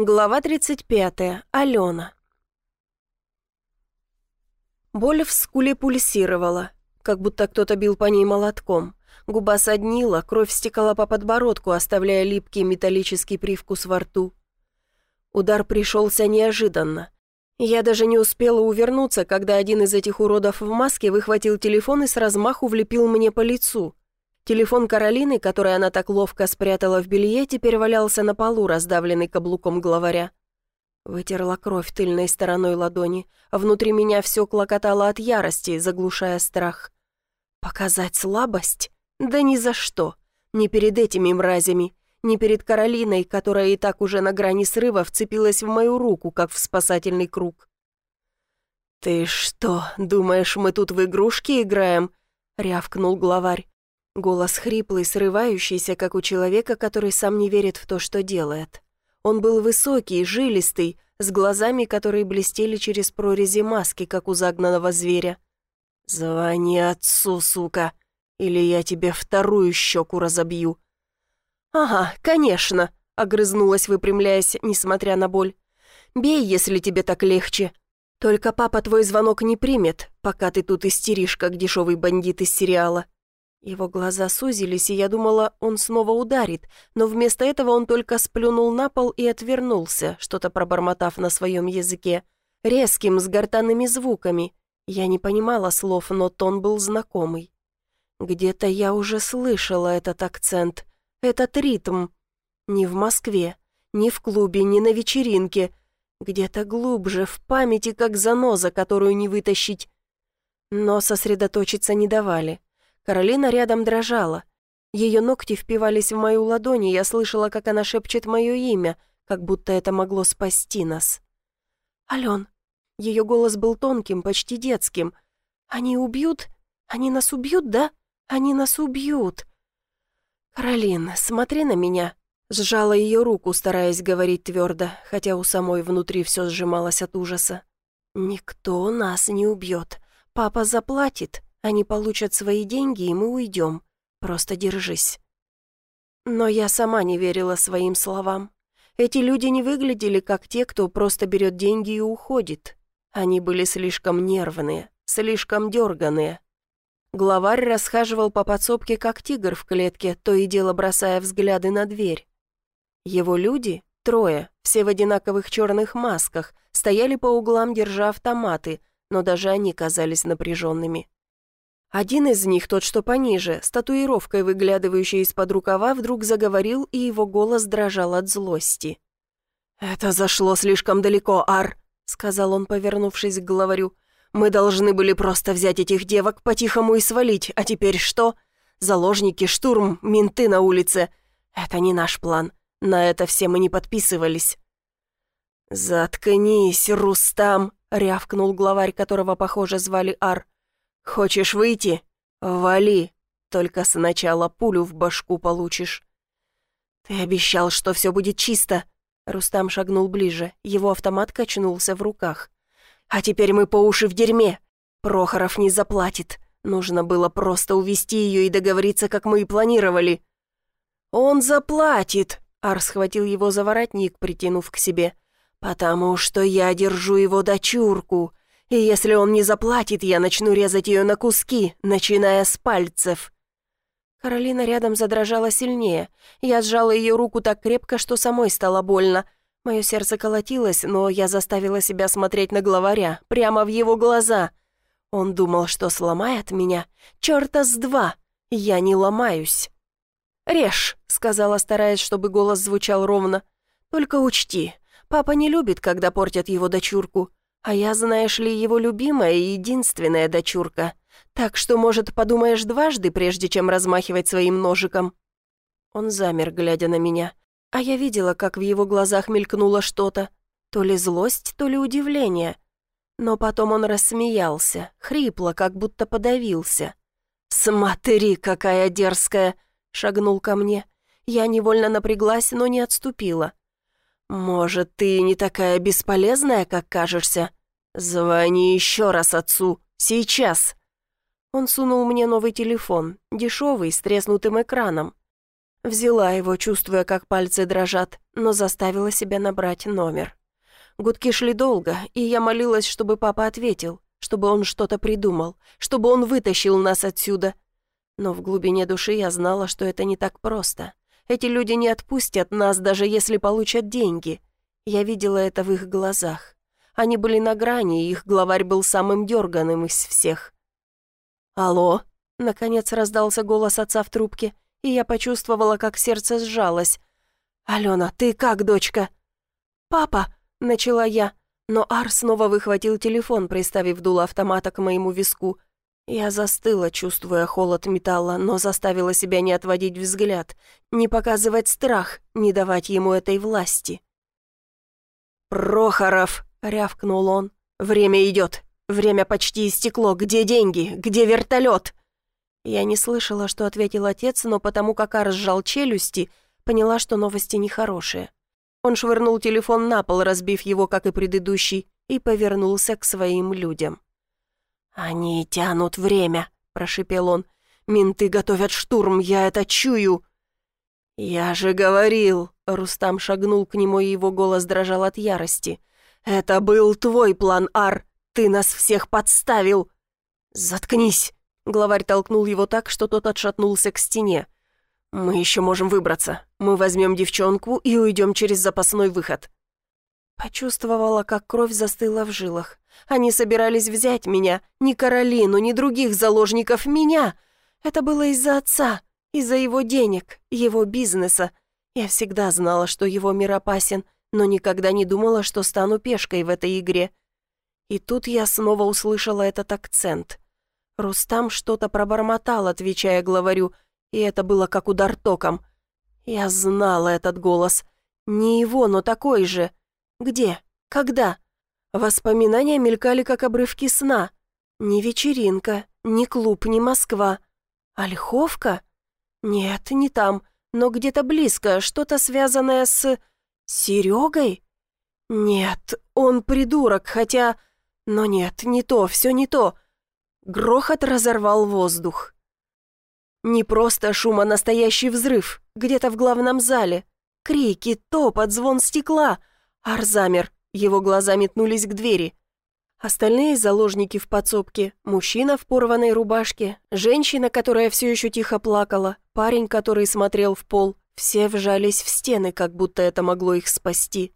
Глава 35. Алена. Боль в скуле пульсировала, как будто кто-то бил по ней молотком. Губа соднила, кровь стекала по подбородку, оставляя липкий металлический привкус во рту. Удар пришелся неожиданно. Я даже не успела увернуться, когда один из этих уродов в маске выхватил телефон и с размаху влепил мне по лицу. Телефон Каролины, который она так ловко спрятала в белье, теперь валялся на полу, раздавленный каблуком главаря. Вытерла кровь тыльной стороной ладони, а внутри меня все клокотало от ярости, заглушая страх. Показать слабость? Да ни за что. Ни перед этими мразями, ни перед Каролиной, которая и так уже на грани срыва вцепилась в мою руку, как в спасательный круг. «Ты что, думаешь, мы тут в игрушки играем?» — рявкнул главарь. Голос хриплый, срывающийся, как у человека, который сам не верит в то, что делает. Он был высокий, жилистый, с глазами, которые блестели через прорези маски, как у загнанного зверя. «Звони отцу, сука, или я тебе вторую щеку разобью». «Ага, конечно», — огрызнулась, выпрямляясь, несмотря на боль. «Бей, если тебе так легче. Только папа твой звонок не примет, пока ты тут истеришь, как дешевый бандит из сериала». Его глаза сузились, и я думала, он снова ударит, но вместо этого он только сплюнул на пол и отвернулся, что-то пробормотав на своем языке, резким, с гортанными звуками. Я не понимала слов, но тон был знакомый. Где-то я уже слышала этот акцент, этот ритм. Не в Москве, не в клубе, не на вечеринке. Где-то глубже, в памяти, как заноза, которую не вытащить. Но сосредоточиться не давали. Каролина рядом дрожала. Ее ногти впивались в мою ладонь, и я слышала, как она шепчет мое имя, как будто это могло спасти нас. «Ален». Ее голос был тонким, почти детским. «Они убьют? Они нас убьют, да? Они нас убьют!» «Каролин, смотри на меня!» Сжала ее руку, стараясь говорить твердо, хотя у самой внутри все сжималось от ужаса. «Никто нас не убьет. Папа заплатит. Они получат свои деньги, и мы уйдем. Просто держись». Но я сама не верила своим словам. Эти люди не выглядели как те, кто просто берет деньги и уходит. Они были слишком нервные, слишком дерганые. Главарь расхаживал по подсобке, как тигр в клетке, то и дело бросая взгляды на дверь. Его люди, трое, все в одинаковых черных масках, стояли по углам, держа автоматы, но даже они казались напряженными. Один из них, тот, что пониже, с татуировкой, выглядывающей из-под рукава, вдруг заговорил, и его голос дрожал от злости. «Это зашло слишком далеко, Ар», — сказал он, повернувшись к главарю. «Мы должны были просто взять этих девок по-тихому и свалить, а теперь что? Заложники, штурм, менты на улице. Это не наш план. На это все мы не подписывались». «Заткнись, Рустам», — рявкнул главарь, которого, похоже, звали Ар. «Хочешь выйти? Вали. Только сначала пулю в башку получишь». «Ты обещал, что все будет чисто». Рустам шагнул ближе, его автомат качнулся в руках. «А теперь мы по уши в дерьме. Прохоров не заплатит. Нужно было просто увести ее и договориться, как мы и планировали». «Он заплатит», — Ар схватил его за воротник, притянув к себе. «Потому что я держу его дочурку. И если он не заплатит, я начну резать ее на куски, начиная с пальцев». Каролина рядом задрожала сильнее. Я сжала ее руку так крепко, что самой стало больно. Мое сердце колотилось, но я заставила себя смотреть на главаря, прямо в его глаза. Он думал, что сломает меня. Чёрта с два! Я не ломаюсь. «Режь», — сказала, стараясь, чтобы голос звучал ровно. «Только учти, папа не любит, когда портят его дочурку. А я, знаешь ли, его любимая и единственная дочурка. Так что, может, подумаешь дважды, прежде чем размахивать своим ножиком?» Он замер, глядя на меня. А я видела, как в его глазах мелькнуло что-то. То ли злость, то ли удивление. Но потом он рассмеялся, хрипло, как будто подавился. «Смотри, какая дерзкая!» — шагнул ко мне. Я невольно напряглась, но не отступила. «Может, ты не такая бесполезная, как кажешься? Звони еще раз отцу. Сейчас!» Он сунул мне новый телефон, дешевый, с треснутым экраном. Взяла его, чувствуя, как пальцы дрожат, но заставила себя набрать номер. Гудки шли долго, и я молилась, чтобы папа ответил, чтобы он что-то придумал, чтобы он вытащил нас отсюда. Но в глубине души я знала, что это не так просто. Эти люди не отпустят нас, даже если получат деньги. Я видела это в их глазах. Они были на грани, и их главарь был самым дерганым из всех. «Алло?» — наконец раздался голос отца в трубке, и я почувствовала, как сердце сжалось. «Алена, ты как, дочка?» «Папа!» — начала я, но Ар снова выхватил телефон, приставив дуло автомата к моему виску. Я застыла, чувствуя холод металла, но заставила себя не отводить взгляд, не показывать страх, не давать ему этой власти. «Прохоров!» — рявкнул он. «Время идет. Время почти истекло. Где деньги? Где вертолет?» Я не слышала, что ответил отец, но потому как Ар сжал челюсти, поняла, что новости нехорошие. Он швырнул телефон на пол, разбив его, как и предыдущий, и повернулся к своим людям. «Они тянут время», — прошипел он. «Менты готовят штурм, я это чую». «Я же говорил», — Рустам шагнул к нему, и его голос дрожал от ярости. «Это был твой план, Ар. Ты нас всех подставил». «Заткнись», — главарь толкнул его так, что тот отшатнулся к стене. «Мы еще можем выбраться. Мы возьмем девчонку и уйдем через запасной выход». Почувствовала, как кровь застыла в жилах. Они собирались взять меня, ни Каролину, ни других заложников, меня. Это было из-за отца, из-за его денег, его бизнеса. Я всегда знала, что его мир опасен, но никогда не думала, что стану пешкой в этой игре. И тут я снова услышала этот акцент. Рустам что-то пробормотал, отвечая главарю, и это было как удар током. Я знала этот голос. Не его, но такой же. Где? Когда? Воспоминания мелькали, как обрывки сна. Ни вечеринка, ни клуб, ни Москва. Ольховка? Нет, не там, но где-то близко, что-то связанное с... Серегой? Нет, он придурок, хотя... Но нет, не то, все не то. Грохот разорвал воздух. Не просто шум, а настоящий взрыв, где-то в главном зале. Крики, топот, звон стекла. Ар замер, его глаза метнулись к двери. Остальные заложники в подсобке, мужчина в порванной рубашке, женщина, которая все еще тихо плакала, парень, который смотрел в пол, все вжались в стены, как будто это могло их спасти.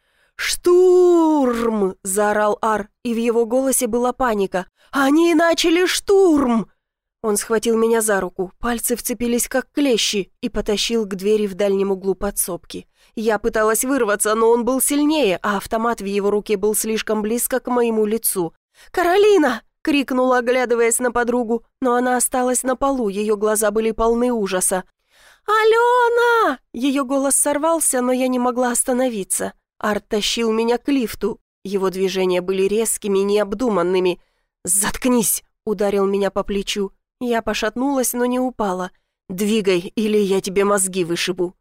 «Штурм!» — заорал Ар, и в его голосе была паника. «Они начали штурм!» Он схватил меня за руку, пальцы вцепились как клещи и потащил к двери в дальнем углу подсобки. Я пыталась вырваться, но он был сильнее, а автомат в его руке был слишком близко к моему лицу. «Каролина!» — крикнула, оглядываясь на подругу, но она осталась на полу, ее глаза были полны ужаса. «Алена!» — ее голос сорвался, но я не могла остановиться. Арт тащил меня к лифту. Его движения были резкими, необдуманными. «Заткнись!» — ударил меня по плечу. Я пошатнулась, но не упала. «Двигай, или я тебе мозги вышибу».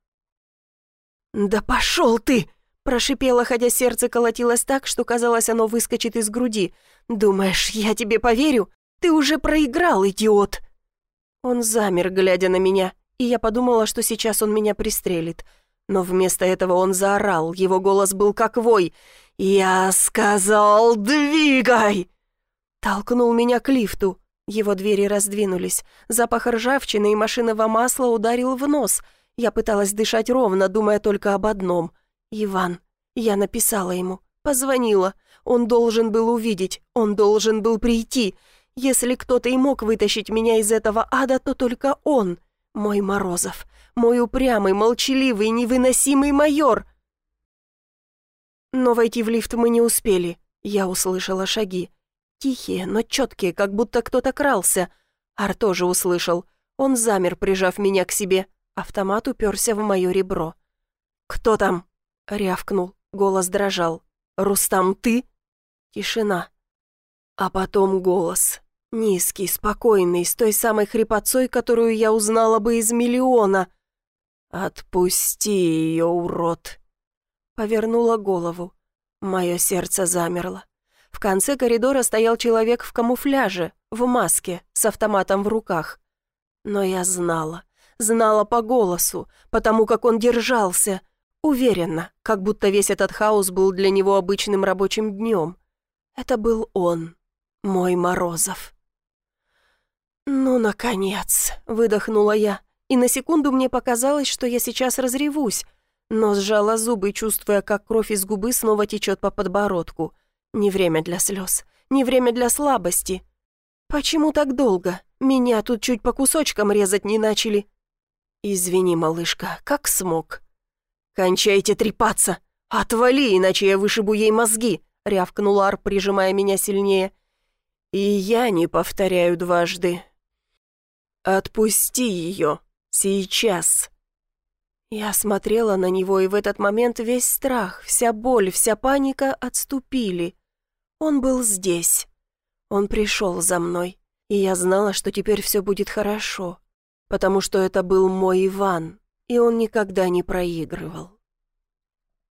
«Да пошел ты!» — прошипела, хотя сердце колотилось так, что казалось, оно выскочит из груди. «Думаешь, я тебе поверю? Ты уже проиграл, идиот!» Он замер, глядя на меня, и я подумала, что сейчас он меня пристрелит. Но вместо этого он заорал, его голос был как вой. «Я сказал, двигай!» Толкнул меня к лифту. Его двери раздвинулись. Запах ржавчины и машинного масла ударил в нос. Я пыталась дышать ровно, думая только об одном. «Иван». Я написала ему. Позвонила. Он должен был увидеть. Он должен был прийти. Если кто-то и мог вытащить меня из этого ада, то только он. Мой Морозов. Мой упрямый, молчаливый, невыносимый майор. Но войти в лифт мы не успели. Я услышала шаги. Тихие, но четкие, как будто кто-то крался. Ар тоже услышал. Он замер, прижав меня к себе. Автомат уперся в мое ребро. «Кто там?» — рявкнул. Голос дрожал. «Рустам, ты?» Тишина. А потом голос. Низкий, спокойный, с той самой хрипотцой, которую я узнала бы из миллиона. «Отпусти ее, урод!» Повернула голову. Мое сердце замерло. В конце коридора стоял человек в камуфляже, в маске, с автоматом в руках. Но я знала Знала по голосу, потому как он держался. Уверена, как будто весь этот хаос был для него обычным рабочим днем. Это был он, мой Морозов. «Ну, наконец!» — выдохнула я, и на секунду мне показалось, что я сейчас разревусь, но сжала зубы, чувствуя, как кровь из губы снова течет по подбородку. Не время для слез, не время для слабости. Почему так долго? Меня тут чуть по кусочкам резать не начали. Извини, малышка, как смог. «Кончайте трепаться! Отвали, иначе я вышибу ей мозги!» — рявкнул Ар, прижимая меня сильнее. «И я не повторяю дважды. Отпусти ее. Сейчас». Я смотрела на него, и в этот момент весь страх, вся боль, вся паника отступили. Он был здесь. Он пришел за мной, и я знала, что теперь все будет хорошо, потому что это был мой Иван, и он никогда не проигрывал.